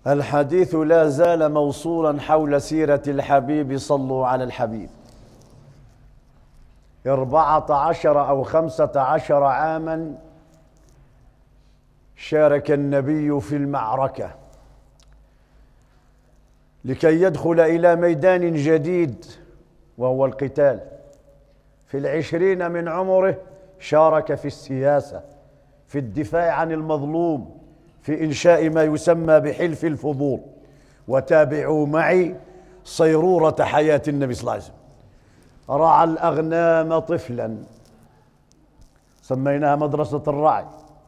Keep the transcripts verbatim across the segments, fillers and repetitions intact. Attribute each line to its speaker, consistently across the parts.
Speaker 1: الحديث لا زال موصولا حول سيرة الحبيب. صلوا على الحبيب. أربعة عشر أو خمسة عشر عاما شارك النبي في المعركة لكي يدخل إلى ميدان جديد وهو القتال. في العشرين من عمره شارك في السياسة، في الدفاع عن المظلوم، في إنشاء ما يسمى بحلف الفضول. وتابعوا معي صيرورة حياة النبي صلى الله عليه وسلم. رعى الأغنام طفلا، سميناها مدرسة الرعي،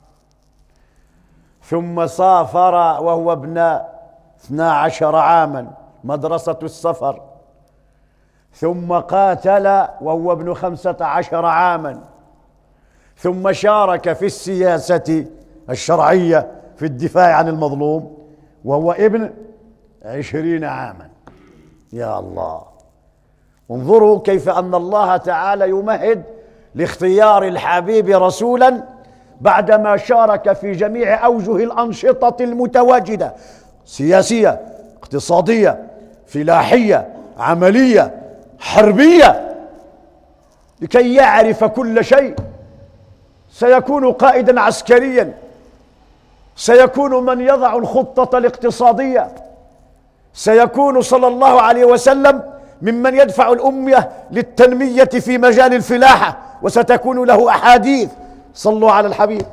Speaker 1: ثم سافر وهو ابن اثنا عشر عاما، مدرسة السفر، ثم قاتل وهو ابن خمسة عشر عاما، ثم شارك في السياسة الشرعية في الدفاع عن المظلوم وهو ابن عشرين عاما. يا الله، انظروا كيف أن الله تعالى يمهد لاختيار الحبيب رسولا بعدما شارك في جميع أوجه الأنشطة المتواجدة، سياسية، اقتصادية، فلاحية، عملية، حربية، لكي يعرف كل شيء. سيكون قائدا عسكريا، سيكون من يضع الخطة الاقتصادية، سيكون صلى الله عليه وسلم ممن يدفع الأمة للتنمية في مجال الفلاحة، وستكون له أحاديث. صلوا على الحبيب.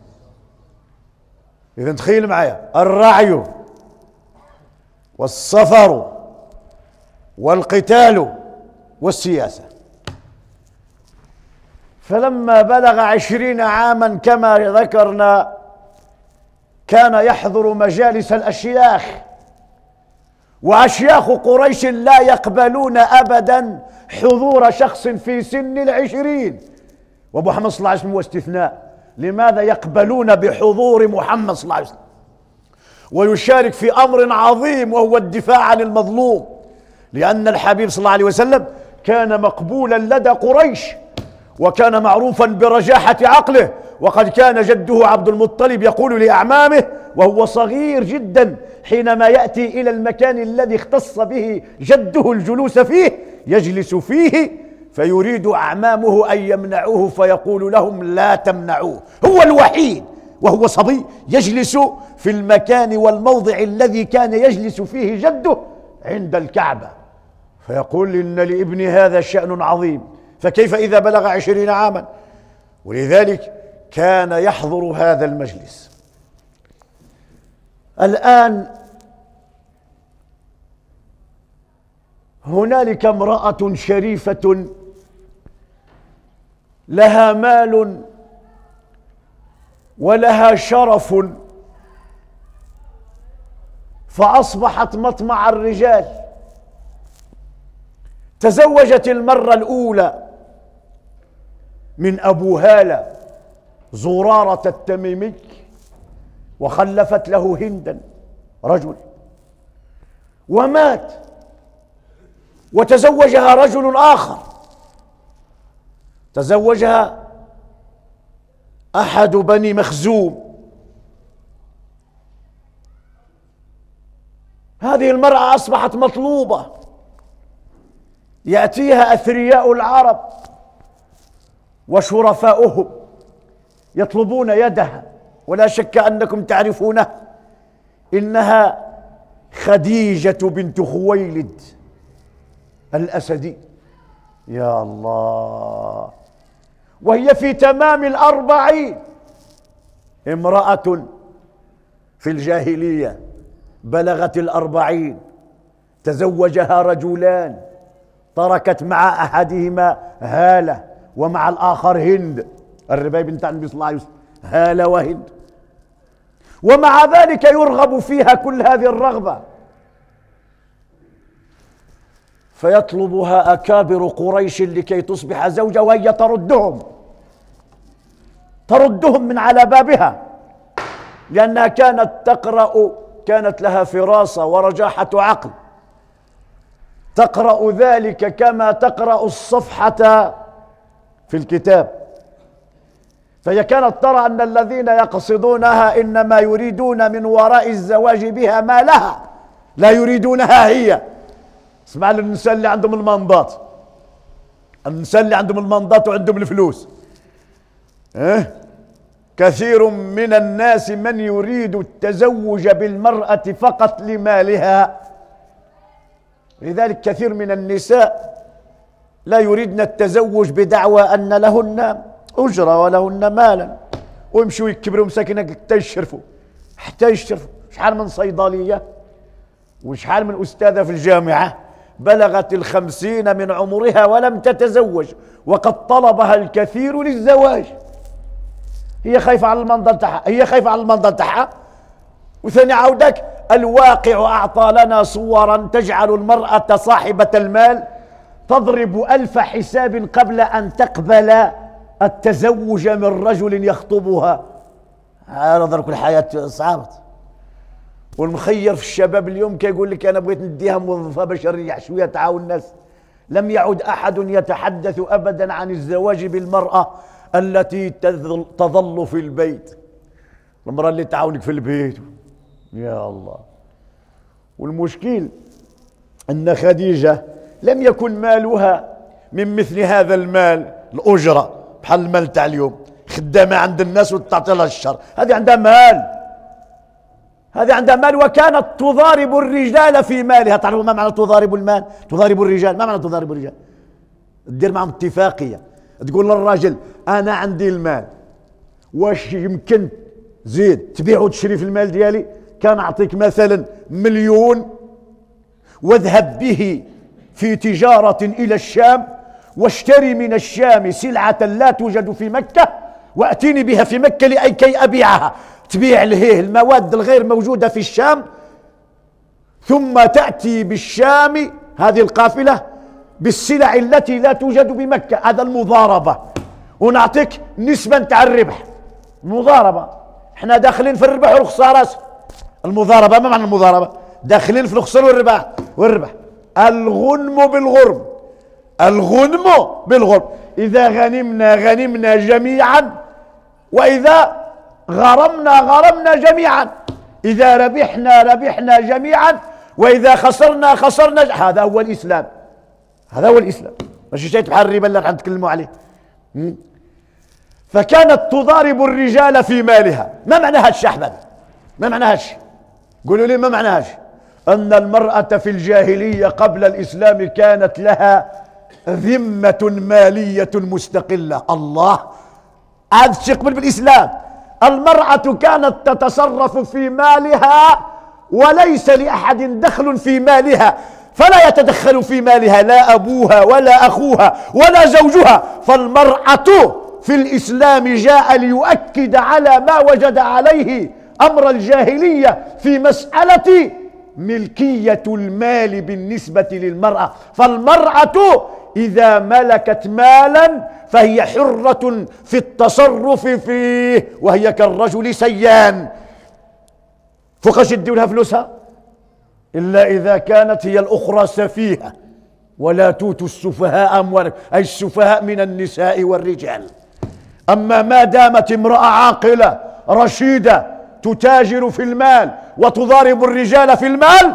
Speaker 1: إذن تخيل معايا الرعي والسفر والقتال والسياسة. فلما بلغ عشرين عاما كما ذكرنا كان يحضر مجالس الأشياخ، وأشياخ قريش لا يقبلون أبدا حضور شخص في سن العشرين، ومحمد صلى الله عليه وسلم هو استثناء. لماذا يقبلون بحضور محمد صلى الله عليه وسلم ويشارك في أمر عظيم وهو الدفاع عن المظلوم؟ لأن الحبيب صلى الله عليه وسلم كان مقبولا لدى قريش، وكان معروفا برجاحة عقله. وقد كان جده عبد المطلب يقول لأعمامه وهو صغير جدا حينما يأتي إلى المكان الذي اختص به جده الجلوس فيه، يجلس فيه فيريد أعمامه أن يمنعوه فيقول لهم لا تمنعوه. هو الوحيد وهو صبي يجلس في المكان والموضع الذي كان يجلس فيه جده عند الكعبة، فيقول إن لابن هذا شأن عظيم، فكيف إذا بلغ عشرين عاما؟ ولذلك كان يحضر هذا المجلس. الآن هنالك امرأة شريفة لها مال ولها شرف، فأصبحت مطمع الرجال. تزوجت المرة الأولى من أبو هالة زرارة التميمي، وخلفت له هندا رجل، ومات، وتزوجها رجل آخر، تزوجها أحد بني مخزوم. هذه المرأة أصبحت مطلوبة، يأتيها أثرياء العرب وشرفاؤهم يطلبون يدها، ولا شك أنكم تعرفونه، إنها خديجة بنت خويلد الأسدي. يا الله، وهي في تمام الأربعين، امرأة في الجاهلية بلغت الأربعين، تزوجها رجلان، تركت مع أحدهما هالة ومع الآخر هند، الربايب بنت النبي صلى الله عليه وسلم، هالة وهند، ومع ذلك يرغب فيها كل هذه الرغبة. فيطلبها أكابر قريش لكي تصبح زوجة، وهي تردهم تردهم من على بابها، لأنها كانت تقرأ، كانت لها فراسة ورجاحة عقل، تقرأ ذلك كما تقرأ الصفحة في الكتاب. فهي كانت ترى أن الذين يقصدونها إنما يريدون من وراء الزواج بها ما لها، لا يريدونها هي. اسمع للنساء اللي عندهم المنضات، النساء اللي عندهم المنضات وعندهم الفلوس، اه؟ كثير من الناس من يريد التزوج بالمرأة فقط لمالها. لذلك كثير من النساء لا يريدن التزوج بدعوى أن لهن أجرة ولهن مالا، ويمشوا يكبروا مساكنة حتى يشرفوا، حتى يشرفوا. شحال من صيدلية وشحال من أستاذة في الجامعة بلغت الخمسين من عمرها ولم تتزوج، وقد طلبها الكثير للزواج. هي خايفة على المنظر تاعها، هي خايفة على المنظر تاعها. وثاني عودك الواقع أعطى لنا صورا تجعل المرأة صاحبة المال تضرب ألف حساب قبل أن تقبل التزوج من رجل يخطبها. هذا كل الحياة صعبت. والمخير في الشباب اليوم كيقول لك أنا بغيت نديها موظفة باش نريح شوية تعاون الناس. لم يعد أحد يتحدث أبدا عن الزواج بالمرأة التي تظل في البيت، المرأة اللي تعاونك في البيت. يا الله. والمشكل أن خديجة لم يكن مالها من مثل هذا المال، الأجرة بحال المال تاع اليوم، خدامة عند الناس وتعطي لها الشر. هذه عندها مال، هذه عندها مال، وكانت تضارب الرجال في مالها. تعرفوا ما معنى تضارب المال؟ تضارب الرجال، ما معنى تضارب الرجال؟ تدير معهم اتفاقية، تقول للراجل أنا عندي المال، واش يمكن زيد تبيع وتشري في المال ديالي؟ كان أعطيك مثلا مليون واذهب به في تجارة إلى الشام واشتري من الشام سلعة لا توجد في مكة وأتيني بها في مكة لكي أبيعها. تبيع له المواد الغير موجودة في الشام، ثم تأتي بالشام هذه القافلة بالسلع التي لا توجد بمكة. هذا المضاربة، ونعطيك نسبة تاع الربح. مضاربة، احنا داخلين في الربح والخسارة. المضاربة ما معنى المضاربة؟ داخلين في الخسارة والربح والربح. الغنم بالغرم، الغنم بالغرم. إذا غنمنا غنمنا جميعا، وإذا غرمنا غرمنا جميعا. إذا ربحنا ربحنا جميعا، وإذا خسرنا خسرنا. هذا هو الإسلام، هذا هو الإسلام، ماشي شيء بحال الربا اللي راح نتكلموا عليه. فكانت تضارب الرجال في مالها. ما معنى هذا الشيء أحمد؟ ما معنى هذا الشيء؟ قولوا لي ما معنى هذا الشيء؟ أن المرأة في الجاهلية قبل الإسلام كانت لها ذمة مالية مستقلة. الله، هذا الشيء قبل بالإسلام. المرأة كانت تتصرف في مالها وليس لأحد دخل في مالها، فلا يتدخل في مالها لا أبوها ولا أخوها ولا زوجها. فالمرأة في الإسلام جاء ليؤكد على ما وجد عليه أمر الجاهلية في مسألة ملكية المال بالنسبة للمرأة. فالمرأة إذا ملكت مالا فهي حرة في التصرف فيه، وهي كالرجل سيان. فوقاش يديو لها فلوسها؟ إلا إذا كانت هي الأخرى سفيهة. ولا توتوا السفهاء أموالكم، أي السفهاء من النساء والرجال. أما ما دامت امرأة عاقلة رشيدة تتاجر في المال وتضارب الرجال في المال،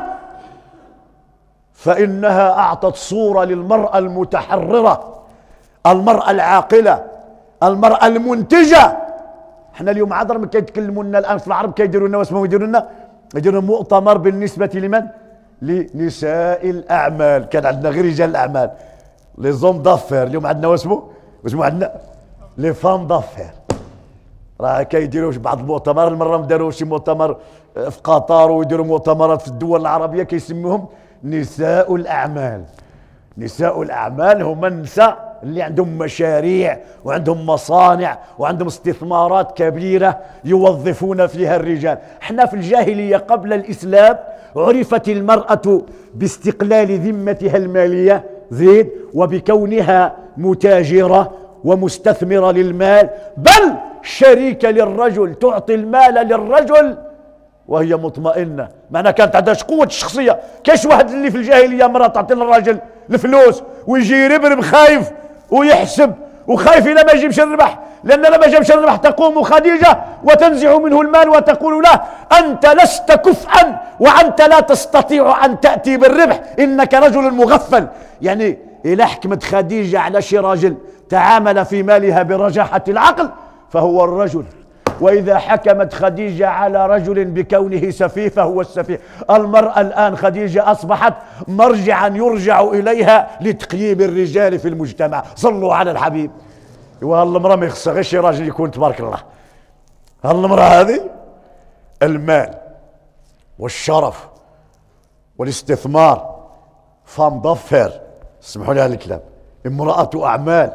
Speaker 1: فإنها أعطت صورة للمرأة المتحررة، المرأة العاقلة، المرأة المنتجة. احنا اليوم عذر ما كيتكلموا لنا الآن في العرب، كيديروا لنا واسمهم يديروا لنا يديروا مؤتمر بالنسبة لمن؟ لنساء الأعمال. كان عندنا غير رجال الأعمال، لي زوم دافير. اليوم عندنا واسمه واسمه عندنا لي فام دافير. راه كيديروا بعض المؤتمرات. المرة داروا شي مؤتمر في قطر، ويديروا مؤتمرات في الدول العربية كيسموهم نساء الأعمال. نساء الأعمال هم النساء اللي عندهم مشاريع وعندهم مصانع وعندهم استثمارات كبيرة يوظفون فيها الرجال. احنا في الجاهلية قبل الإسلام عرفت المرأة باستقلال ذمتها المالية زيد، وبكونها متاجرة ومستثمرة للمال، بل شريكة للرجل، تعطي المال للرجل وهي مطمئنة. معناها كانت عندها قوة الشخصية. كاش واحد اللي في الجاهلية مرة تعطي للراجل الفلوس ويجي يربرب خايف ويحسب وخايف إلا ما يجيبش الربح لأن لما جابش الربح تقوم خديجة وتنزع منه المال وتقول له أنت لست كفءا وأنت لا تستطيع أن تأتي بالربح، إنك رجل مغفل. يعني إلى حكمت خديجة على شي راجل تعامل في مالها برجاحة العقل فهو الرجل، وإذا حكمت خديجة على رجل بكونه سفيه فهو السفيه. المرأة الآن خديجة أصبحت مرجعا يرجع إليها لتقييم الرجال في المجتمع. صلوا على الحبيب. وهالمرأة ما يخصها غير شي راجل يكون تبارك الله. هالمرأة هذه المال والشرف والاستثمار، فام ضفر، اسمحوا لي هذا الكلام، امرأة أعمال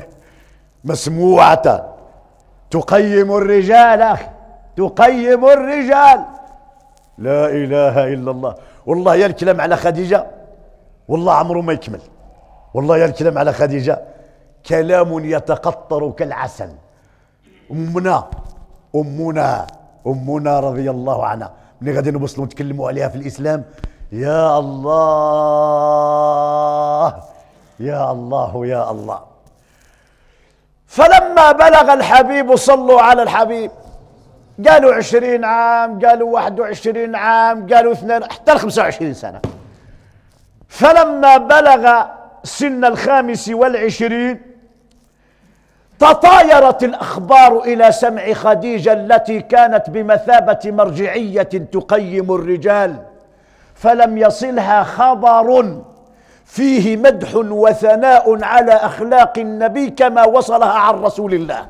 Speaker 1: مسموعة تقيم الرجال. أخي تقيم الرجال، لا إله إلا الله. والله يا الكلام على خديجة والله عمره ما يكمل. والله يا الكلام على خديجة كلام يتقطر كالعسل. أمنا أمنا أمنا رضي الله عنها، من غادي نوصلوا نتكلموا عليها في الإسلام. يا الله يا الله يا الله. فلما بلغ الحبيب، صلوا على الحبيب، قالوا عشرين عام، قالوا واحد وعشرين عام، قالوا اثنين، حتى الخمسة وعشرين سنة. فلما بلغ سن الخامس والعشرين تطايرت الأخبار إلى سمع خديجة التي كانت بمثابة مرجعية تقيم الرجال، فلم يصلها خبر فيه مدح وثناء على أخلاق النبي كما وصلها عن رسول الله.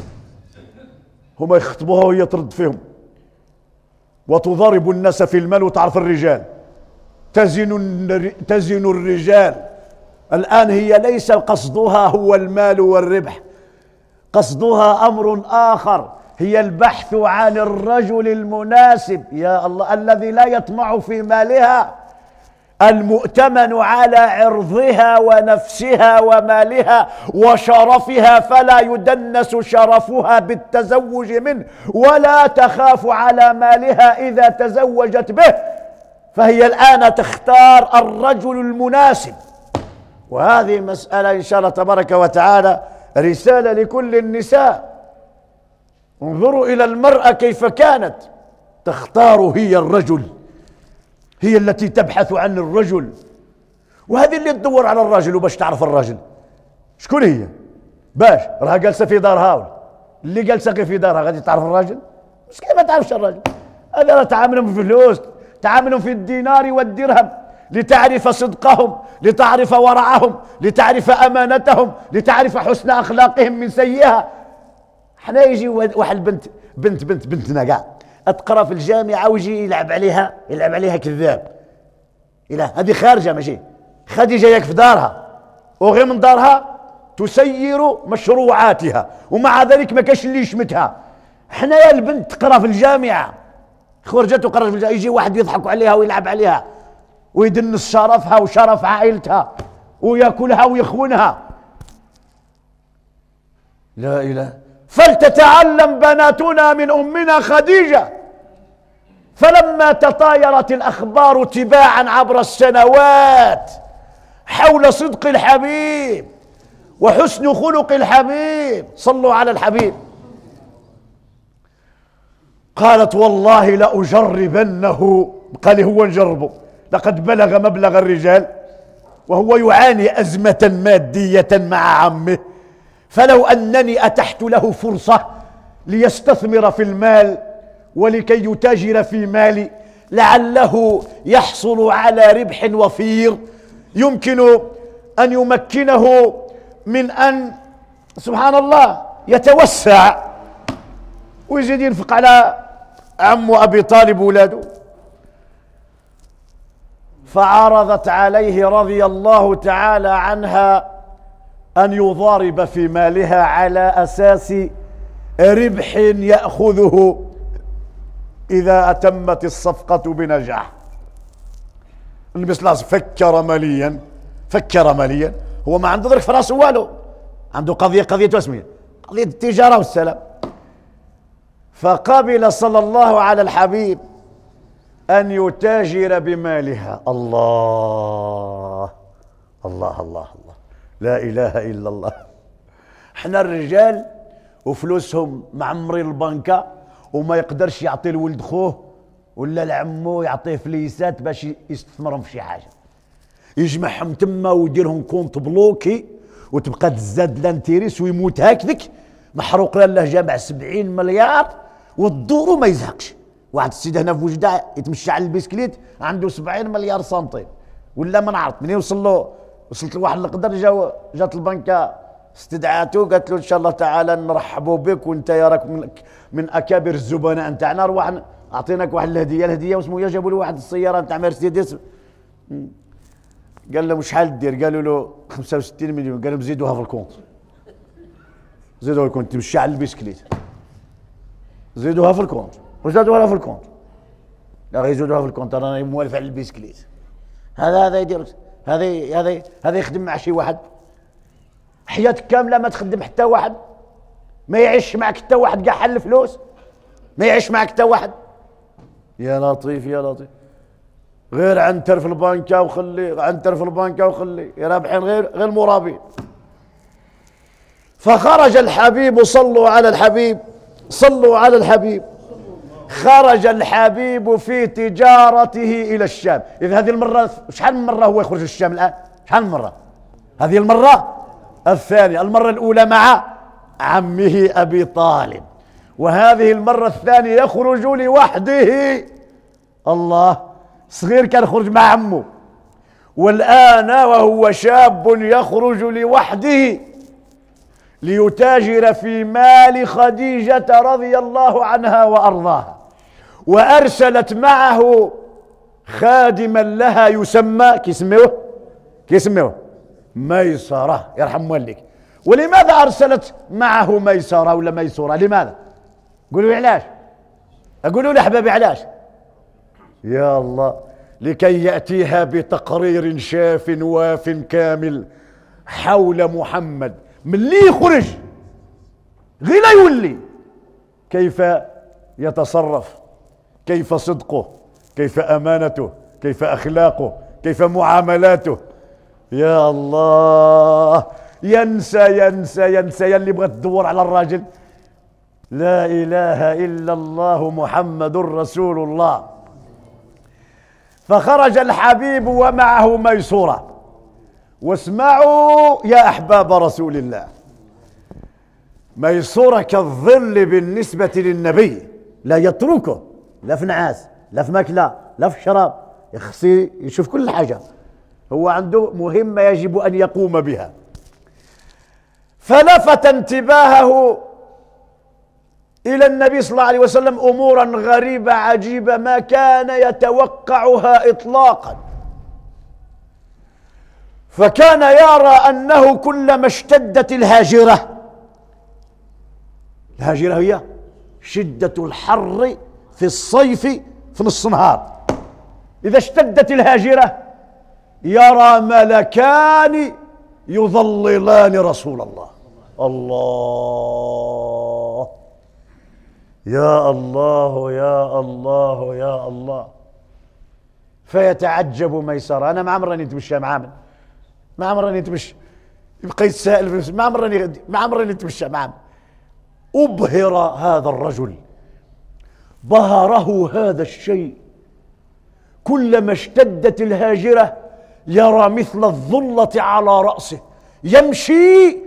Speaker 1: هم يخطبوها وهي ترد فيهم وتضارب الناس في المال. وتعرف الرجال تزن تزن الرجال الآن، هي ليس قصدها هو المال والربح، قصدها أمر آخر، هي البحث عن الرجل المناسب. يا الله، الذي لا يطمع في مالها، المؤتمن على عرضها ونفسها ومالها وشرفها، فلا يدنس شرفها بالتزوج منه، ولا تخاف على مالها إذا تزوجت به. فهي الآن تختار الرجل المناسب. وهذه مسألة إن شاء الله تبارك وتعالى رسالة لكل النساء. انظروا إلى المرأة كيف كانت تختار هي الرجل، هي التي تبحث عن الرجل، وهذه اللي تدور على الرجل. وباش تعرف الرجل شكون هي، باش راها جالسة في دارها، اللي جالسة في دارها غادي تعرف الرجل؟ مش كيف ما تعرفش الرجل؟ هذا راه تعاملهم في الفلوس، تعاملهم في الدينار والدرهم، لتعرف صدقهم، لتعرف ورعهم، لتعرف أمانتهم، لتعرف حسن أخلاقهم من سيئها. حنا يجي واحد بنت بنت بنت بنتنا كاع تقرا في الجامعة ويجي يلعب عليها يلعب عليها كذاب. إلا هذه خارجة ماشي خديجة، ياك في دارها، وغير من دارها تسير مشروعاتها، ومع ذلك ما كاش اللي يشمتها. حنا يا البنت تقرا في الجامعة، خرجت وقرأت في الجامعة، يجي واحد يضحك عليها ويلعب عليها ويدنس شرفها وشرف عائلتها ويأكلها ويخونها. لا إله. فلتتعلم بناتنا من أمنا خديجة. فلما تطايرت الأخبار تباعا عبر السنوات حول صدق الحبيب وحسن خلق الحبيب، صلوا على الحبيب، قالت والله لأجربنه. قال هو نجربه، لقد بلغ مبلغ الرجال وهو يعاني أزمة مادية مع عمه، فلو أنني أتحت له فرصة ليستثمر في المال ولكي يتاجر في مالي لعله يحصل على ربح وفير يمكن أن يمكنه من أن سبحان الله يتوسع ويزيد ينفق على عم أبي طالب ولاده. فعرضت عليه رضي الله تعالى عنها أن يضارب في مالها على أساس ربح يأخذه إذا أتمت الصفقة بنجاح. النبي صلى الله عليه وسلم فكر ماليا فكر ماليا هو ما عنده ضرك في راسه والو، عنده قضية قضية اسمها قضية التجارة والسلام. فقبل صلى الله على الحبيب أن يتاجر بمالها. الله الله الله الله، لا إله إلا الله. احنا الرجال وفلوسهم معمرين البنكة وما يقدرش يعطي لولد خوه ولا لعمو يعطيه فليسات باش يستثمرهم في شي حاجة، يجمعهم تما ويديرهم كونت بلوكي وتبقى تزاد لانتيريس ويموت هكذك محروق له جامع سبعين مليار والدور وما يزهقش. واحد السيد هنا في وجدة يتمشى على البسكليت عنده سبعين مليار سنتيم ولا ما نعرف منين وصل له، وصلت لواحد القدر جاو جات البنكة استدعاته قالت له ان شاء الله تعالى نرحبوا بك وانت يا راك من, من اكابر الزبناء نتاعنا، روح اعطيناك واحد الهديه، الهديه واسمه يا جابوا له واحد السياره نتاع مرسيدس. قال لهم شحال دير؟ قالوا له خمسة وستين مليون. قال لهم زيدوها في الكونت، زيدوها في الكونت تمشي على البسكليت، زيدوها في الكونت وزادوها في الكونت. لا غير يزيدوها في الكونت رانا موالف على البسكليت. هذا هذا يدير هذا هذا هذا يخدم مع شي واحد حياتك كامله ما تخدم حتى واحد، ما يعيش معك حتى واحد كاع حل الفلوس، ما يعيش معك حتى واحد. يا لطيف يا لطيف، غير عنتر في البنكة وخلي عنتر في البنكة وخلي رابحين غير غير مرابين. فخرج الحبيب، صلوا على الحبيب، صلوا على الحبيب. خرج الحبيب في تجارته إلى الشام. إذا هذه المرة شحال من مرة هو يخرج الشام الآن؟ شحال من مرة؟ هذه المرة الثانية. المرة الأولى مع عمه أبي طالب، وهذه المرة الثانية يخرج لوحده. الله، صغير كان يخرج مع عمه، والآن وهو شاب يخرج لوحده ليتاجر في مال خديجة رضي الله عنها وأرضاها، وأرسلت معه خادما لها يسمى كيسموه كيسموه ميسرة يرحم والديك. ولماذا أرسلت معه ميسرة ولا ميسورة؟ لماذا؟ قولوا لي علاش؟ أقولوا لي أحبابي علاش؟ يا الله، لكي يأتيها بتقرير شاف واف كامل حول محمد من اللي يخرج غير لا يولي كيف يتصرف، كيف صدقه، كيف أمانته، كيف أخلاقه، كيف معاملاته. يا الله، ينسى ينسى ينسى يلي بغت تدور على الراجل. لا إله إلا الله محمد رسول الله. فخرج الحبيب ومعه ميسورة. واسمعوا يا أحباب رسول الله، ميسورة كالظل بالنسبة للنبي، لا يتركه لا في نعاس لا في ماكلة لا في شراب، يخصي يشوف كل حاجة، هو عنده مهمة يجب أن يقوم بها. فلفت انتباهه إلى النبي صلى الله عليه وسلم أمورا غريبة عجيبة ما كان يتوقعها إطلاقا. فكان يرى أنه كلما اشتدت الهاجرة، الهاجرة هي شدة الحر في الصيف في نص النهار، إذا اشتدت الهاجرة يرى ملكان يظللان رسول الله. الله يا الله يا الله يا الله. فيتعجب ميسرة، أنا ما عمرني نتمشى مع من ما عمرني نتمشى، يبقى يتساءل ما عمرني ما عمرني نتمشى مع من. أبهر هذا الرجل، بهره هذا الشيء، كلما اشتدت الهاجرة يرى مثل الظلة على رأسه يمشي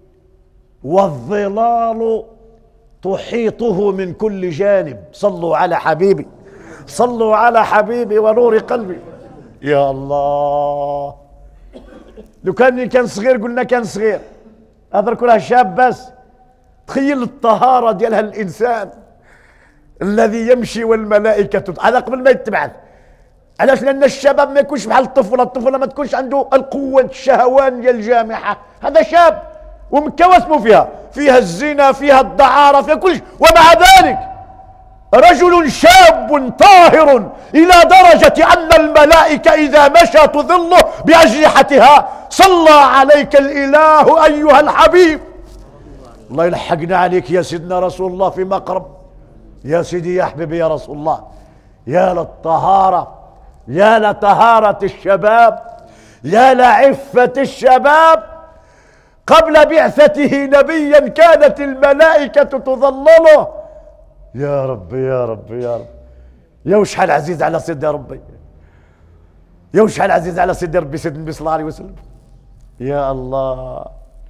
Speaker 1: والظلال تحيطه من كل جانب. صلوا على حبيبي، صلوا على حبيبي ونور قلبي. يا الله، لو كان كان صغير قلنا كان صغير، هذا كلها شاب بس. تخيل الطهارة ديالها الإنسان الذي يمشي والملائكة هذا قبل ما يتبعث. علاش؟ لأن الشباب ما يكونش بحال الطفولة، الطفولة ما تكونش عنده القوة الشهوانية الجامحة، هذا شاب ومكة واسمه فيها فيها الزنا فيها الدعارة فيها كل شيء، ومع ذلك رجل شاب طاهر إلى درجة أن الملائكة إذا مشى تظله بأجنحتها. صلى عليك الإله أيها الحبيب. الله يلحقنا عليك يا سيدنا رسول الله في مقرب. يا سيدي يا حبيبي يا رسول الله، يا للطهارة، يا لطهارة الشباب، يا لعفة الشباب. قبل بعثته نبيا كانت الملائكة تظلله. يا رب يا رب يا رب، يا وشحال عزيز على سيدي ربي، يا وشحال عزيز على سيدي ربي سيدنا النبي صلى الله عليه وسلم. يا الله،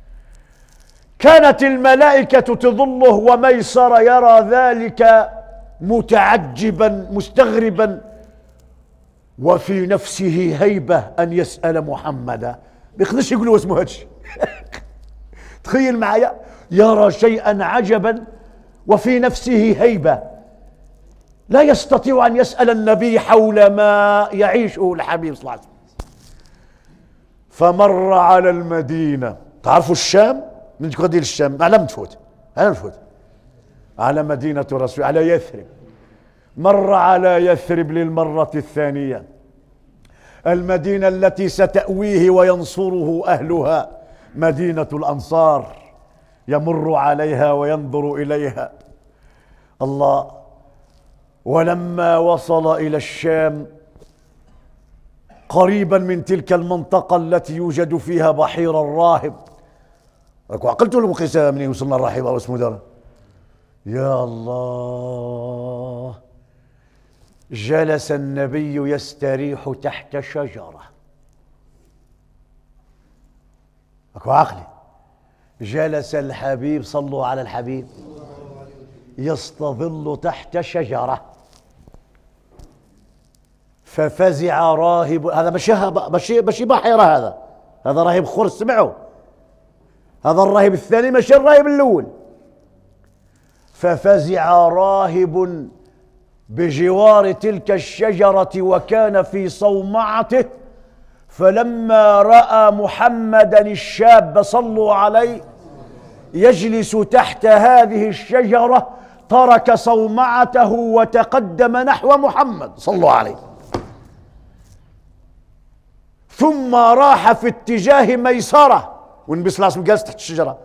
Speaker 1: كانت الملائكة تظله وميسر يرى ذلك متعجبا مستغربا، وفي نفسه هيبة أن يسأل محمدا. بيقدرش يقول له اسمه هادشي. تخيل معايا، يرى شيئا عجبا وفي نفسه هيبة، لا يستطيع أن يسأل النبي حول ما يعيشه الحبيب صلى الله عليه وسلم. فمر على المدينة، تعرفوا الشام من قدير الشام على من تفوت، على من تفوت على مدينة رسول، على يثرب. مر على يثرب للمرة الثانية، المدينة التي ستأويه وينصره أهلها، مدينة الأنصار. يمر عليها وينظر إليها. الله. ولما وصل إلى الشام قريبا من تلك المنطقة التي يوجد فيها بحير الراهب، عقلت له قصة من وصلنا الراهب أو اسمه دار. يا الله، جلس النبي يستريح تحت شجرة. أكو عقلي، جلس الحبيب، صلوا على الحبيب، يستظل تحت شجرة. ففزع راهب، هذا مش مش مش بحيرة، هذا هذا راهب خرس، سمعوا؟ هذا الراهب الثاني مش الراهب الأول. ففزع راهب بجوار تلك الشجرة وكان في صومعته، فلما رأى محمدا الشاب، صلوا عليه، يجلس تحت هذه الشجرة، ترك صومعته وتقدم نحو محمد، صلوا عليه، ثم راح في اتجاه ميسرة، والنبي صلى الله عليه وسلم جالس تحت الشجرة.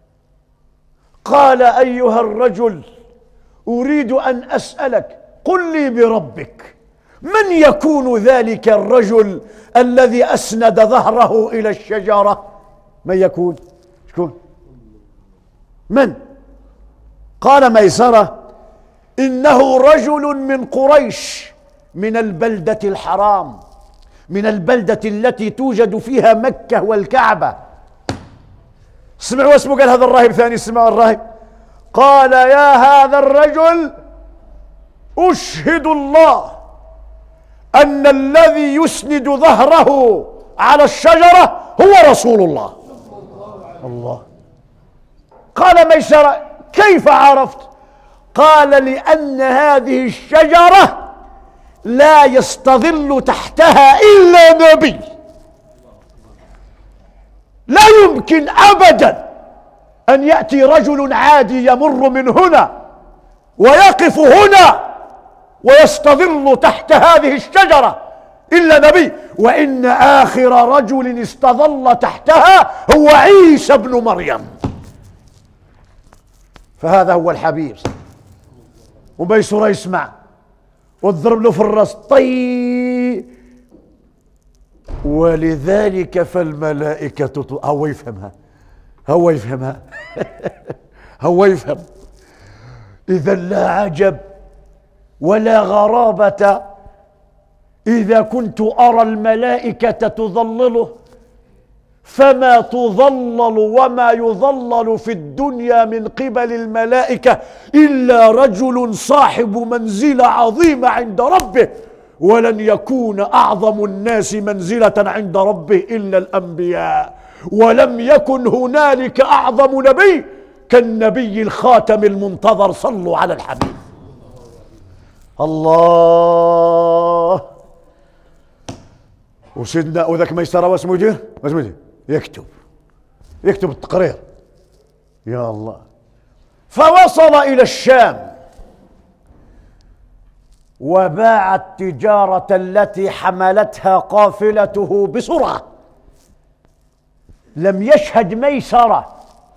Speaker 1: قال: أيها الرجل، أريد أن أسألك، قل لي بربك، من يكون ذلك الرجل الذي أسند ظهره إلى الشجرة؟ من يكون؟ شكون؟ من؟ قال ميسرة: إنه رجل من قريش، من البلدة الحرام، من البلدة التي توجد فيها مكة والكعبة. سمعوا اسمه، قال هذا الراهب ثاني، سمعوا الراهب قال: يا هذا الرجل، أشهد الله أن الذي يسند ظهره على الشجرة هو رسول الله. الله. قال ميسرة: كيف عرفت؟ قال: لأن هذه الشجرة لا يستظل تحتها إلا نبي، لا يمكن أبدا أن يأتي رجل عادي يمر من هنا ويقف هنا ويستظل تحت هذه الشجرة إلا نبي، وإن آخر رجل استظل تحتها هو عيسى ابن مريم. فهذا هو الحبيب. وميسرة يسمع وتضرب له في الراس طي. ولذلك فالملائكة، هو يفهمها، هو يفهمها هو يفهم. إذا لا عجب ولا غرابة إذا كنت أرى الملائكة تظلله، فما تظلل وما يظلل في الدنيا من قبل الملائكة إلا رجل صاحب منزلة عظيمة عند ربه، ولن يكون أعظم الناس منزلة عند ربه إلا الأنبياء، ولم يكن هنالك أعظم نبي كالنبي الخاتم المنتظر. صلوا على الحبيب. الله. وسيدنا وذاك ميسرة واسمه يدير واسمه يدير يكتب يكتب التقرير. يا الله. فوصل إلى الشام وباع التجارة التي حملتها قافلته بسرعة. لم يشهد ميسرة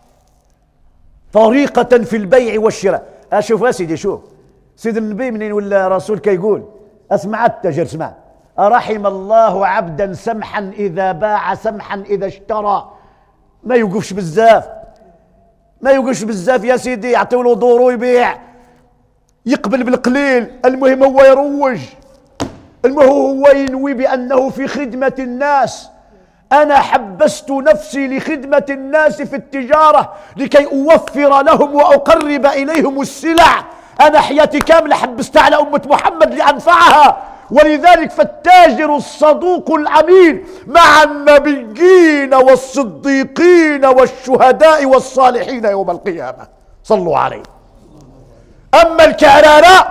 Speaker 1: طريقة في البيع والشراء. أشوف يا سيدي، شوف سيد النبي منين ولا رسول كيقول، اسمع التاجر، اسمع: أرحم الله عبدا سمحا إذا باع، سمحا إذا اشترى. ما يوقفش بزاف، ما يوقفش بزاف يا سيدي، يعطيو له دور ويبيع، يقبل بالقليل، المهم هو يروج، المهم هو ينوي بأنه في خدمة الناس. أنا حبست نفسي لخدمة الناس في التجارة لكي أوفر لهم وأقرب إليهم السلع، أنا حياتي كاملة حبستها على أمة محمد لأنفعها. ولذلك فالتاجر الصدوق الأمين مع النبيين والصديقين والشهداء والصالحين يوم القيامة. صلوا عليه. أما الكعلالة،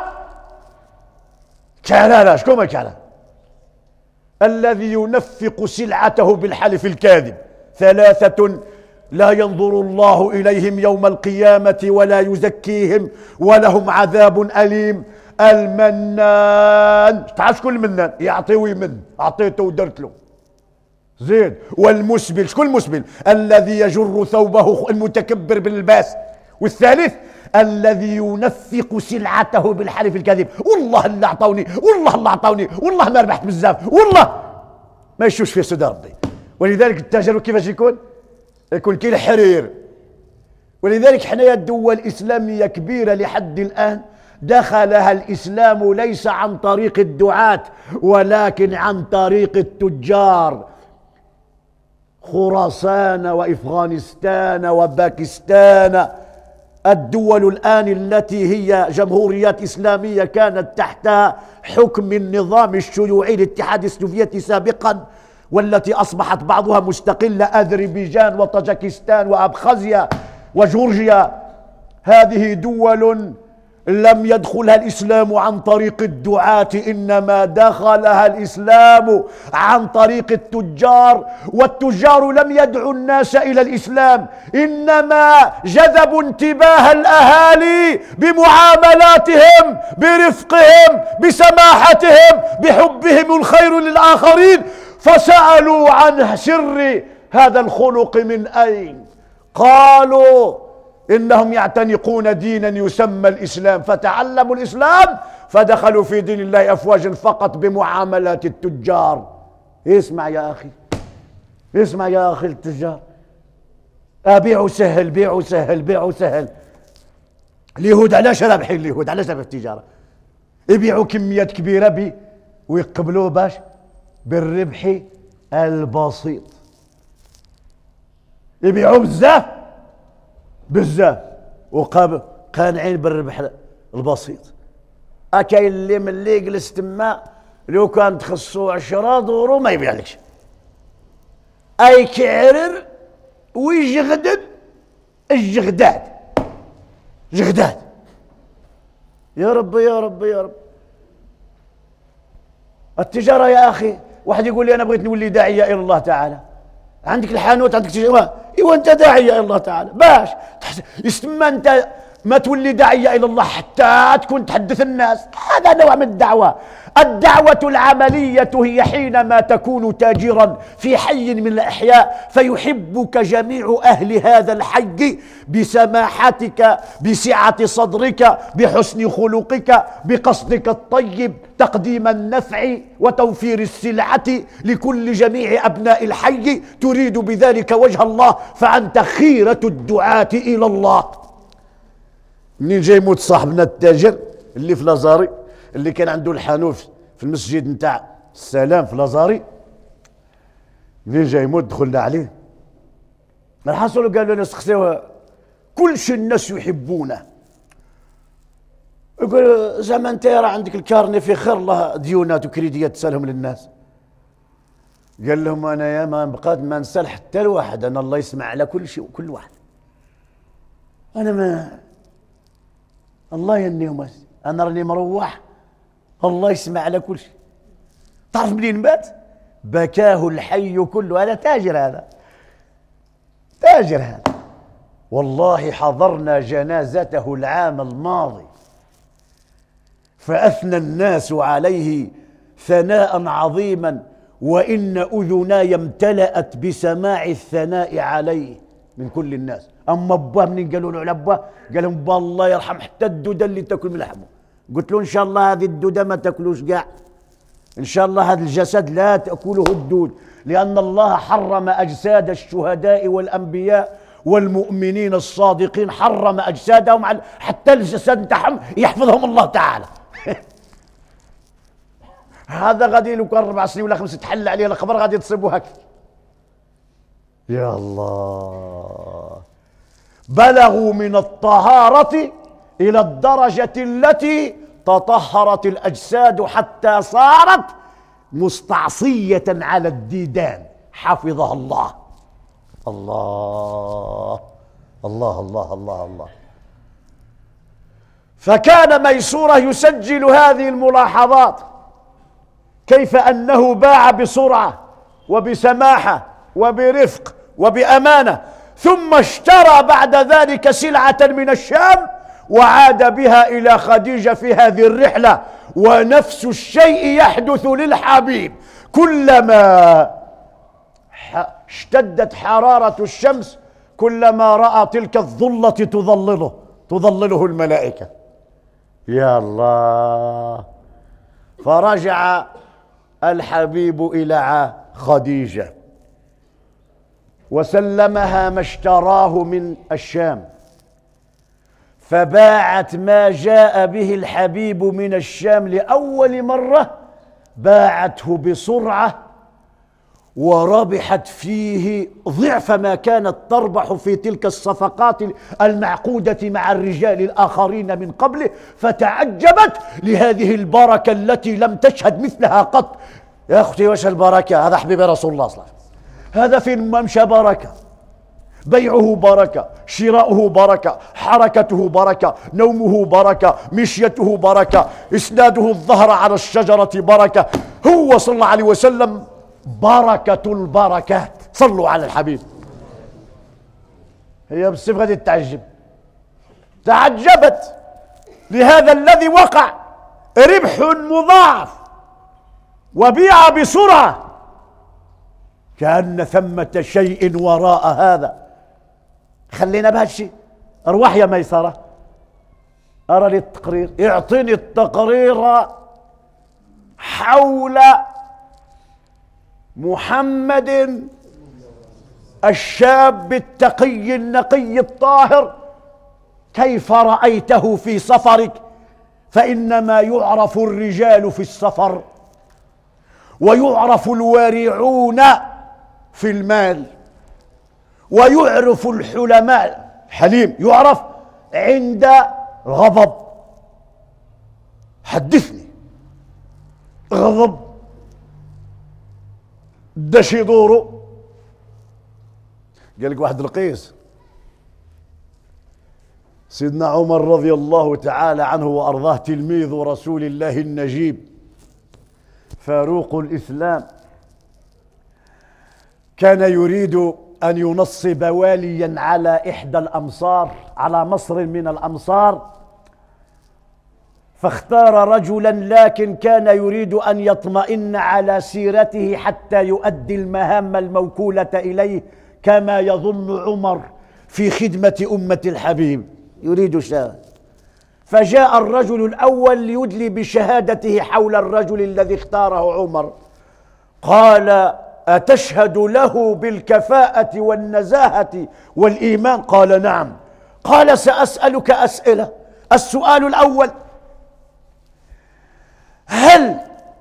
Speaker 1: كعلالة شكون الكعلالة؟ الذي ينفق سلعته بالحلف الكاذب. ثلاثة لا ينظر الله إليهم يوم القيامة ولا يزكيهم ولهم عذاب أليم. المنان، تعرف شكون المنان؟ يعطي ويمن، أعطيته ودرت له زيد. والمسبل، شكون المسبل؟ الذي يجر ثوبه، المتكبر باللباس. والثالث الذي ينفق سلعته بالحلف الكاذب، والله اللي اعطوني، والله اللي اعطوني، والله ما ربحت بزاف، والله ما يشوش في صدر ربي. ولذلك التاجر كيفاش يكون؟ يكون كالحرير. ولذلك حنايا الدول الإسلامية كبيرة لحد الآن دخلها الإسلام ليس عن طريق الدعاة ولكن عن طريق التجار. خراسان وأفغانستان وباكستان، الدول الآن التي هي جمهوريات إسلامية كانت تحت حكم النظام الشيوعي الاتحاد السوفيتي سابقا، والتي أصبحت بعضها مستقلة، أذربيجان وطاجكستان وأبخازيا وجورجيا، هذه دول لم يدخلها الإسلام عن طريق الدعاة، إنما دخلها الإسلام عن طريق التجار. والتجار لم يدعوا الناس إلى الإسلام، إنما جذبوا انتباه الأهالي بمعاملاتهم، برفقهم، بسماحتهم، بحبهم الخير للآخرين، فسألوا عن سر هذا الخلق من أين؟ قالوا إنهم يعتنقون دينا يسمى الإسلام، فتعلموا الإسلام فدخلوا في دين الله أفواجا فقط بمعاملات التجار. اسمع يا أخي، اسمع يا أخي التجار، أبيعوا سهل، بيعوا سهل، بيعوا سهل. اليهود علاش رابحين؟ اليهود علاش رابحين التجارة؟ يبيعوا كميات كبيرة بي ويقبلوا باش بالربح البسيط، يبيعوا بزاف بزاف وقانعين بالربح البسيط. أكاين اللي من اللي يجلس تما لو كان تخصو عشرة دورو ما يبيعلكش، أي كعرر ويجغدد الجغداد، جغداد. يا رب يا رب يا رب. التجارة يا أخي، واحد يقول لي أنا بغيت نولي داعية إلى الله تعالى، عندك الحانوت، عندك تجارة، ايوا انت داعية الى الله تعالى، باش يسمى انت ما تولي داعية الى الله حتى تكون تحدث الناس، هذا نوع من الدعوة. الدعوة العملية هي حينما تكون تاجرا في حي من الأحياء فيحبك جميع أهل هذا الحي بسماحتك، بسعة صدرك، بحسن خلقك، بقصدك الطيب، تقديم النفع وتوفير السلعة لكل جميع أبناء الحي، تريد بذلك وجه الله، فأنت خيرة الدعاة إلى الله. منين جاي موت صاحبنا التاجر اللي في لازاري، اللي كان عنده الحانوت في المسجد نتاع السلام في لازاري، منين جاي يموت دخلنا عليه، الحصل قال لنا سقسيوه كل شيء الناس يحبونه، يقول زعما انت راه عندك الكارني في خير الله ديونات وكريديات تسالهم للناس. قال لهم انا يا ما بقات ما نسال حتى الواحد، انا الله يسمع على كل شيء وكل واحد، انا ما الله ينيهم، انا راني مروح الله يسمع على كل شيء. تعرف منين مات؟ بكاه الحي كله. هذا تاجر، هذا تاجر هذا، والله حضرنا جنازته العام الماضي فأثنى الناس عليه ثناء عظيما، وإن أذناي امتلأت بسماع الثناء عليه من كل الناس. أما أباه منين قالوا له على أباه؟ قال لهم الله يرحم حتى الدودة اللي تاكل من لحمه. قلت له إن شاء الله هذه الدودة ما تاكلوش كاع، إن شاء الله هذا الجسد لا تأكله الدود، لأن الله حرم أجساد الشهداء والأنبياء والمؤمنين الصادقين، حرم أجسادهم على حتى الجسد نتاعهم يحفظهم الله تعالى. هذا غادي لو كان أربع سنين ولا خمسة تحل عليه القبر غادي تصيبه هكا. يا الله، بلغوا من الطهارة إلى الدرجة التي تطهرت الأجساد حتى صارت مستعصية على الديدان، حفظها الله. الله الله الله الله الله. فكان ميسورة يسجل هذه الملاحظات، كيف أنه باع بسرعة وبسماحة وبرفق وبأمانة، ثم اشترى بعد ذلك سلعة من الشام وعاد بها إلى خديجة في هذه الرحلة. ونفس الشيء يحدث للحبيب، كلما اشتدت حرارة الشمس كلما رأى تلك الظلة تظلله تظلله الملائكة. يا الله. فرجع الحبيب إلى خديجة وسلمها ما اشتراه من الشام، فباعت ما جاء به الحبيب من الشام لأول مرة، باعته بسرعة وربحت فيه ضعف ما كانت تربح في تلك الصفقات المعقودة مع الرجال الآخرين من قبله، فتعجبت لهذه البركة التي لم تشهد مثلها قط. يا أختي وش البركة؟ هذا حبيب رسول الله صلى الله عليه وسلم، هذا في الممشى بركة، بيعه بركة، شراؤه بركة، حركته بركة، نومه بركة، مشيته بركة، إسناده الظهر على الشجرة بركة. هو صلى الله عليه وسلم بركة البركات. صلوا على الحبيب. هي بالصيف غادي تتعجب، تعجبت لهذا الذي وقع ربح مضاعف وبيع بسرعة، كأن ثمة شيء وراء هذا. خلينا بهذا الشيء. ارواح يا ميسرة، أرى لي التقرير، اعطيني التقرير حول محمد الشاب التقي النقي الطاهر، كيف رأيته في سفرك؟ فإنما يعرف الرجال في السفر ويعرف الورعون في المال، ويعرف الحلماء حليم يعرف عند غضب. حدثني. غضب داش يدورو. قال لك واحد القيس، سيدنا عمر رضي الله تعالى عنه وأرضاه، تلميذ رسول الله النجيب فاروق الإسلام، كان يريد أن ينصب واليا على إحدى الأمصار، على مصر من الأمصار، فاختار رجلا لكن كان يريد أن يطمئن على سيرته حتى يؤدي المهام الموكولة إليه كما يظن عمر في خدمة أمة الحبيب، يريد شهادة. فجاء الرجل الأول ليدلي بشهادته حول الرجل الذي اختاره عمر، قال: أتشهد له بالكفاءة والنزاهة والإيمان؟ قال: نعم. قال: سأسألك أسئلة. السؤال الأول: هل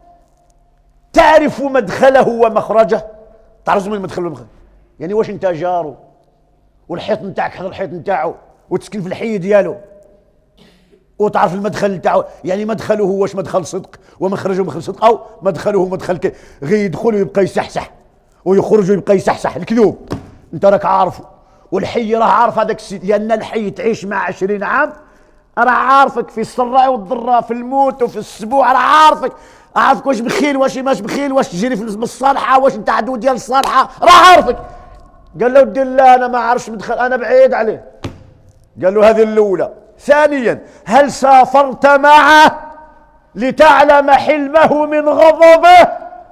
Speaker 1: تعرف مدخله ومخرجه؟ تعرف من المدخل والمخرج؟ يعني واش انت جاره والحيط نتاعك حدا الحيط نتاعو وتسكن في الحي ديالو وتعرف المدخل نتاعو؟ يعني مدخله واش مدخل صدق ومخرجه مخرج صدق، او مدخله مدخل غير يدخل ويبقى يسحسح ويخرج ويبقى يسحسح، الكذوب انت راك عارفه. والحي راه عارف هذاك السيد، لان الحي تعيش مع عشرين عام، راه عارفك في السراء والضراء، في الموت وفي السبوع، راه عارفك، عارفك واش بخيل واش ماش بخيل، واش تجري في الصالحه واش انت عدو ديال الصالحه، راه عارفك. قال له: ودي لا انا ما عارفش مدخل، انا بعيد عليه. قال له: هذه الاولى. ثانيا: هل سافرت معه لتعلم حلمه من غضبه؟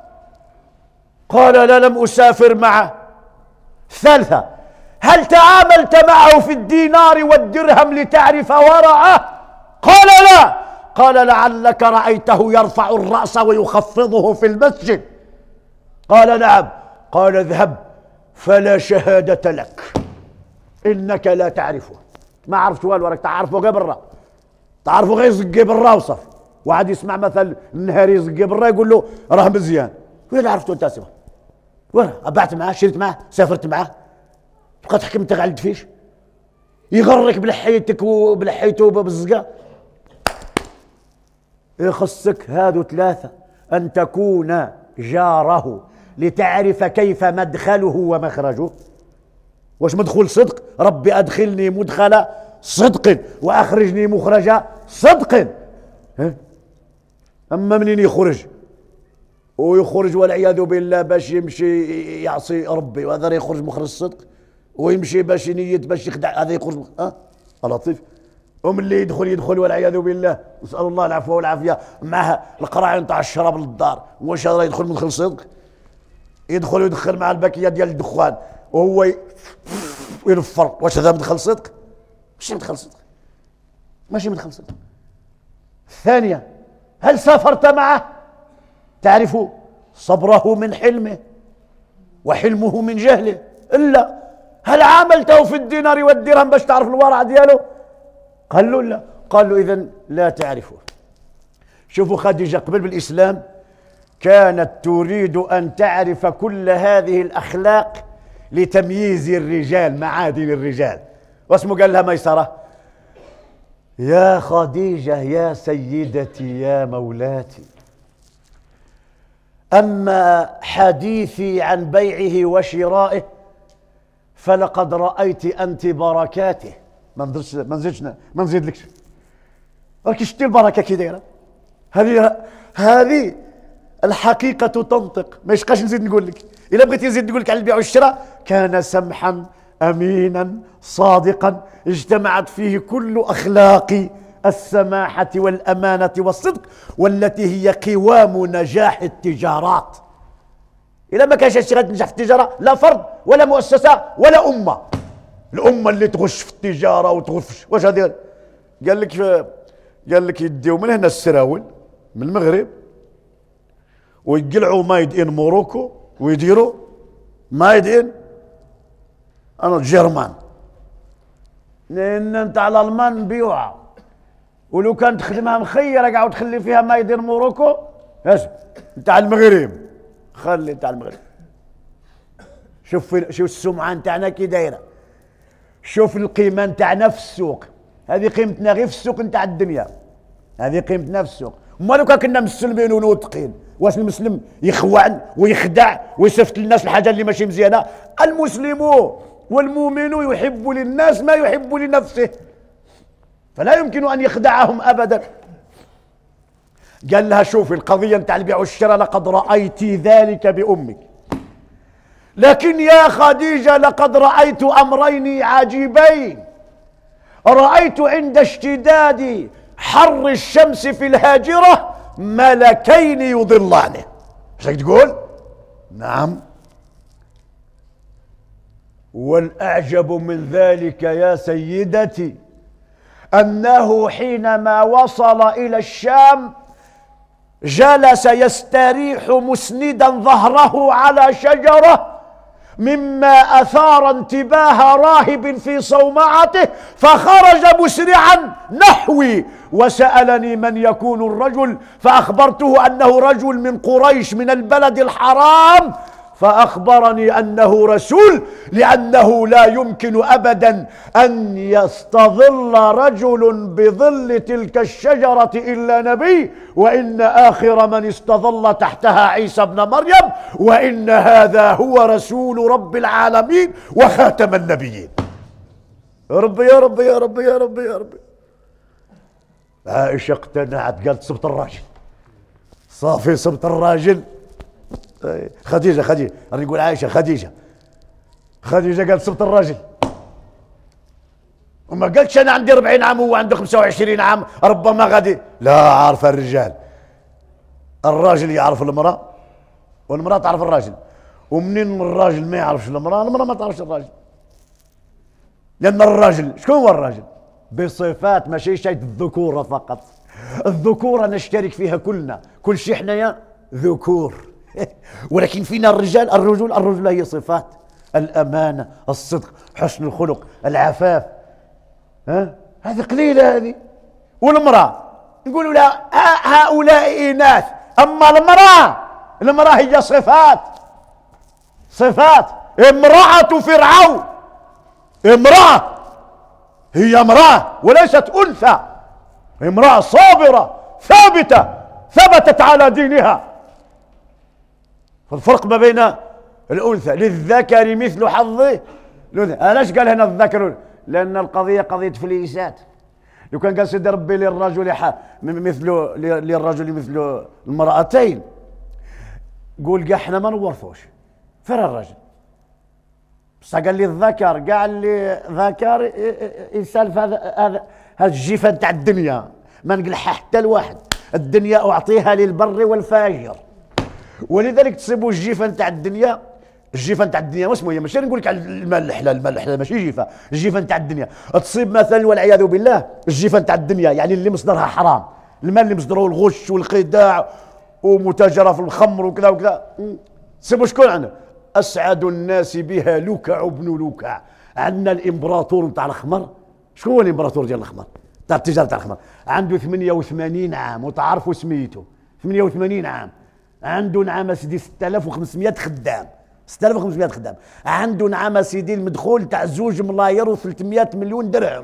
Speaker 1: قال: لا، لم اسافر معه. ثالثا: هل تعاملت معه في الدينار والدرهم لتعرف ورعه؟ قال: لا. قال لعلك رأيته يرفع الرأس ويخفضه في المسجد. قال نعم. قال اذهب فلا شهادة لك إنك لا تعرفه. ما عرفت والو، راك تعرفه غير برا، تعرفه غير زقي برا وصف. واحد يسمع مثل النهاري يزقي برا يقول له راه مزيان، وين عرفتو انت سيبا؟ وين بعت معاه، شريت معاه، سافرت معاه، تبقى تحكم انت على الدفيش، يغرك بلحيتك وبلحيته بالزقا. يخصك هادو ثلاثة: أن تكون جاره لتعرف كيف مدخله ومخرجه. واش مدخول صدق؟ ربي أدخلني مدخل صدق وأخرجني مخرج صدق. أما منين يخرج ويخرج والعياذ بالله باش يمشي يعصي ربي، وهذا يخرج مخرج الصدق، ويمشي باش ينيت باش يخدع، هذا يخرج ها أه؟ لطيف. ومن اللي يدخل يدخل والعياذ بالله، نسأل الله العفو والعافية، معها القراعين تاع الشراب للدار، واش هذا يدخل مدخل صدق؟ يدخل ويدخل مع الباكية ديال الدخان وهو ينفر، واش هذا مدخل صدق؟ ماشي مدخل صدق، ماشي مدخل صدق. الثانية: هل سافرت معه؟ تعرف صبره من حلمه وحلمه من جهله. إلا هل عاملته في الدينار والدرهم باش تعرف الورع دياله؟ قال له لا. قال له إذن لا تعرفه. شوفوا خديجة قبل بالإسلام كانت تريد أن تعرف كل هذه الأخلاق لتمييز الرجال، معادن الرجال. واسمه قال لها ميسرة: يا خديجة يا سيدتي يا مولاتي، أما حديثي عن بيعه وشرائه فلقد رأيت أنت بركاته. ما نزيدش ما نزيدش ما نزيدلكش، راكي شتي البركة كي دايرة. هذه هذه الحقيقة تنطق، ما يشقاش نزيد نقول لك. إلا بغيتي نزيد نقول لك على البيع والشراء: كان سمحا أمينا صادقا اجتمعت فيه كل أخلاق السماحة والأمانة والصدق، والتي هي قوام نجاح التجارات. إلا ما كانش هادشي غتنجح في التجارة لا فرد ولا مؤسسة ولا أمة. الأمة اللي تغش في التجارة وتغش، واش هذه؟ قال لك قال لك يديو من هنا السراول من المغرب ويقلعوا مايد ان موروكو ويديروا مايد ان انا الجرمان، لان انت على الالمان نبيوها، ولو كان تخدمها مخيره كاع وتخلي فيها مايد ان موروكو اش نتاع المغرب، خلي نتاع المغرب. شوف شوف السمعه نتاعنا كي دايره، شوف القيمه نتاعنا في السوق. هذه قيمتنا غير في السوق نتاع الدنيا، هذه قيمتنا في السوق. ما لو كان كنا مسلمين ونوثقين، واش المسلم يخوع ويخدع ويصيفط للناس الحاجه اللي ماشي مزيانه؟ المسلم والمؤمن يحب للناس ما يحب لنفسه، فلا يمكن ان يخدعهم ابدا. قال لها شوفي القضيه نتاع البيع والشراء لقد رايت ذلك بامك، لكن يا خديجه لقد رايت امرين عجيبين. رايت عند اشتداد حر الشمس في الهاجره ملكين يضلانه. ايش تقول؟ نعم. والاعجب من ذلك يا سيدتي انه حينما وصل الى الشام جلس يستريح مسندا ظهره على شجره، مما اثار انتباه راهب في صومعته، فخرج مسرعا نحوي وسألني من يكون الرجل، فأخبرته أنه رجل من قريش من البلد الحرام، فأخبرني أنه رسول، لأنه لا يمكن أبدا أن يستظل رجل بظل تلك الشجرة إلا نبي، وإن آخر من استظل تحتها عيسى ابن مريم، وإن هذا هو رسول رب العالمين وخاتم النبيين. يا ربي يا ربي يا ربي يا ربي يا ربي. عائشة اقتنعت، قالت صبت الراجل، صافي صبت الراجل. خديجة خديجة راني نقول عائشة خديجة خديجة قالت صبت الراجل، وما قالتش أنا عندي أربعين عام وهو عنده خمسة وعشرين عام ربما غادي. لا، عارف الرجال، الراجل يعرف المرأة والمرأة تعرف الراجل، ومنين الراجل ما يعرفش المرأة المرأة ما تعرفش الراجل، لأن الراجل شكون هو الراجل؟ بصفات ماشي شيء الذكورة فقط. الذكورة نشترك فيها كلنا، كل شيء احنا يا ذكور ولكن فينا الرجال، الرجل الرجل هي صفات الأمانة، الصدق، حسن الخلق، العفاف. ها هذه قليلة هذه. والمرأة نقولوا لا هؤلاء إناث، أما المرأة المرأة هي صفات، صفات. امرأة فرعون امرأة، هي امرأة وليست أنثى، امرأة صابرة ثابتة ثبتت على دينها. الفرق ما بين الأنثى، للذكر مثل حظ الأنثى. علاش قال هنا الذكر؟ لأن القضية قضية فليسات. لو كان قال سيدي ربي للرجل مثل للرجل مثل المرأتين، قول كاع احنا ما نورثوش فر الرجل. بصح قال لي الذكر، قال لي ذكر يسالف هذا هذا هذا الجيفه تاع الدنيا، ما نقلحها حتى الواحد. الدنيا اعطيها للبر والفاجر، ولذلك تصيبوا الجيفه تاع الدنيا. الجيفه تاع الدنيا واسمه هي، ماشي نقول لك على المال الحلال، المال الحلال ماشي جيفه، الجيفه تاع الدنيا تصيب مثلا والعياذ بالله الجيفه تاع الدنيا، يعني اللي مصدرها حرام، المال اللي مصدره الغش والخداع ومتاجره في الخمر وكذا وكذا. تصيبوا شكون عندنا؟ اسعد الناس بها لكع بن لكع. عندنا الامبراطور نتاع الخمر. شكون هو الامبراطور ديال الخمر تاع التجاره تاع الخمر؟ عنده ثمانية وثمانين عام وتعرفوا سميته، ثمانية وثمانين عام. عنده نعم سيدي ستة آلاف وخمسمائة خدام، ستة آلاف وخمسمائة خدام. عنده نعم سيدي المدخول تاع زوج ملاير وثلاثمائة مليون درهم،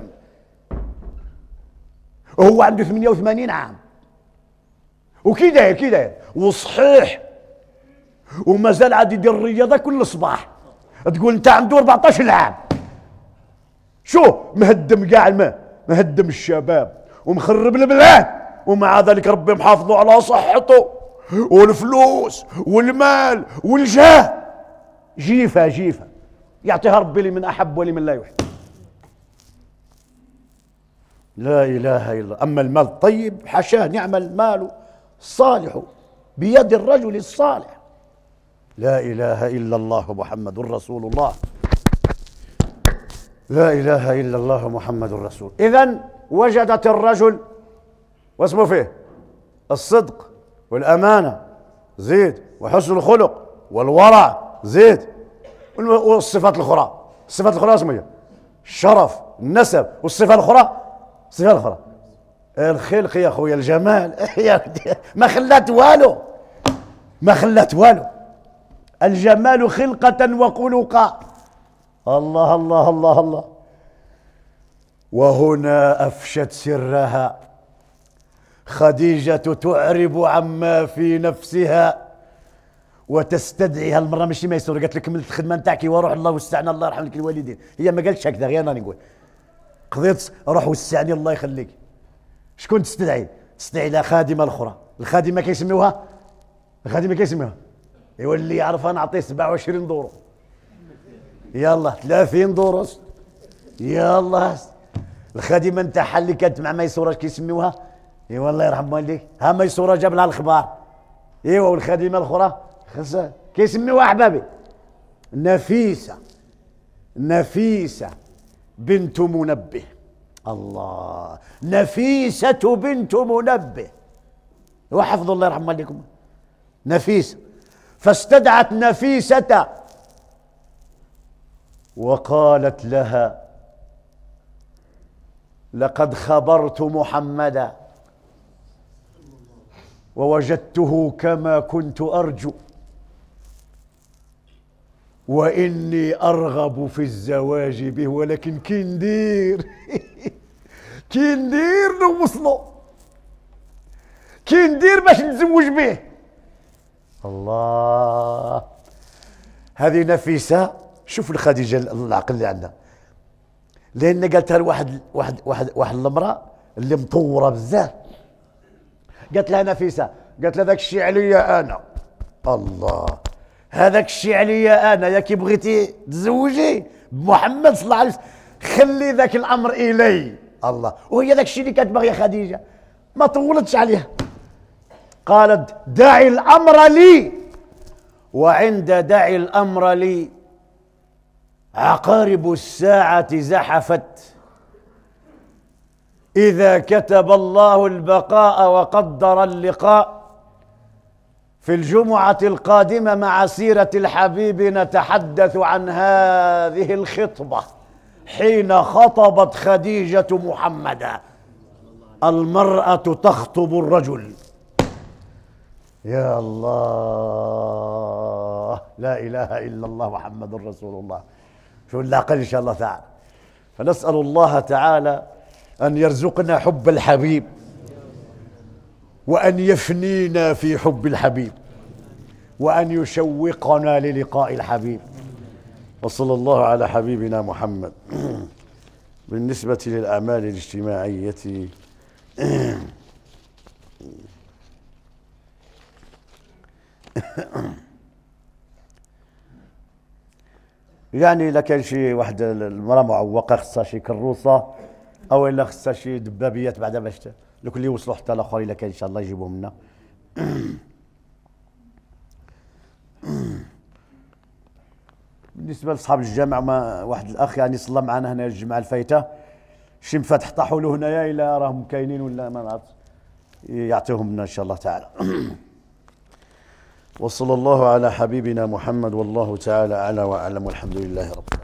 Speaker 1: وهو عنده ثمانية وثمانين عام. وكي داير كي داير وصحيح، ومازال عاد يدير الرياضه كل صباح. تقول انت عنده أربعطاش عام، شو مهدم كاع الماء، مهدم الشباب ومخرب البلاد، ومع ذلك ربي محافظه على صحته والفلوس والمال والجاه. جيفه جيفه يعطيها ربي لمن احب ولمن لا يحب. لا اله الا الله. اما المال الطيب حاشاه، نعم المال الصالح بيد الرجل الصالح. لا اله الا الله محمد رسول الله. لا اله الا الله محمد رسول. اذا وجدت الرجل واسمه فيه الصدق والامانه زيد، وحسن الخلق والورع زيد، والصفات الاخرى. الصفات الاخرى اسمها الشرف، النسب، والصفه الاخرى الصفه الاخرى الخلق يا خويا، الجمال ما خلات والو، ما خلات والو. الجمال خلقة وخلقا. الله الله الله الله. وهنا أفشت سرها خديجة، تعرب عما في نفسها وتستدعيها المرة. ماشي ما يسور، قالت لك كملت الخدمة نتاعك وروح الله وسعنا، الله يرحم لك الوالدين. هي ما قالتش هكذا، غير انا نقول قضيت روح وسعني الله يخليك. شكون تستدعي؟ تستدعي لها خادمة الأخرى. الخادمة كيسميوها الخادمة كيسميوها يولي يعرفها نعطيه سبعة وعشرين دورو، يلا ثلاثين دورو، يلا. الخادمه نتاعها اللي كانت مع ميسوره كيسميوها، ايوا الله يرحم والديك، ها ميسوره جاب لها الخبار، ايوا. والخادمه الاخرى خاصها كيسميوها احبابي نفيسه، نفيسه بنت منبه. الله، نفيسه بنت منبه، وحفظ الله يرحم والديكم نفيسه. فاستدعت نفيسة وقالت لها: لقد خبرت محمدا ووجدته كما كنت أرجو، وإني أرغب في الزواج به، ولكن كي ندير كي ندير نوصلو، كي ندير باش نتزوج به. الله، هذه نفيسة. شوف الخديجة العقل اللي عندها، لأن قالتها لواحد واحد واحد واحد المرأة اللي مطورة بزاف، قالت لها نفيسة، قالت لها ذاك الشيء عليا أنا. الله، هذاك الشيء عليا أنا، يا كي بغيتي تزوجي بمحمد صلى الله عليه وسلم خلي ذاك الأمر إلي. الله، وهي ذاك الشيء اللي كانت باغية خديجة، ما طولتش عليها، قالت دعي الأمر لي. وعند دعي الأمر لي عقارب الساعة زحفت إذا كتب الله البقاء وقدر اللقاء في الجمعة القادمة مع سيرة الحبيب نتحدث عن هذه الخطبة حين خطبت خديجة محمدا. المرأة تخطب الرجل. يا الله، لا إله إلا الله محمد رسول الله. شو العقل إن شاء الله تعالى. فنسأل الله تعالى أن يرزقنا حب الحبيب وأن يفنينا في حب الحبيب وأن يشوقنا للقاء الحبيب. وصلى الله على حبيبنا محمد. بالنسبة للأعمال الاجتماعية يعني لكان شي واحد المرأة معوقة خصها شي كروسة أو إلا خصها شي دبابيات بعدا باش دوك اللي يوصلوا حتى الآخر إلا كان إن شاء الله يجيبوهم لنا. بالنسبة لأصحاب الجامع، ما واحد الأخ يعني صلى معنا هنا الجمعة الفايتة، شي مفاتح طاحوا له هنايا إلا راهم كاينين ولا ما نعرف، يعطيهم لنا إن شاء الله تعالى. وصلى الله على حبيبنا محمد والله تعالى أعلى وأعلم والحمد لله رب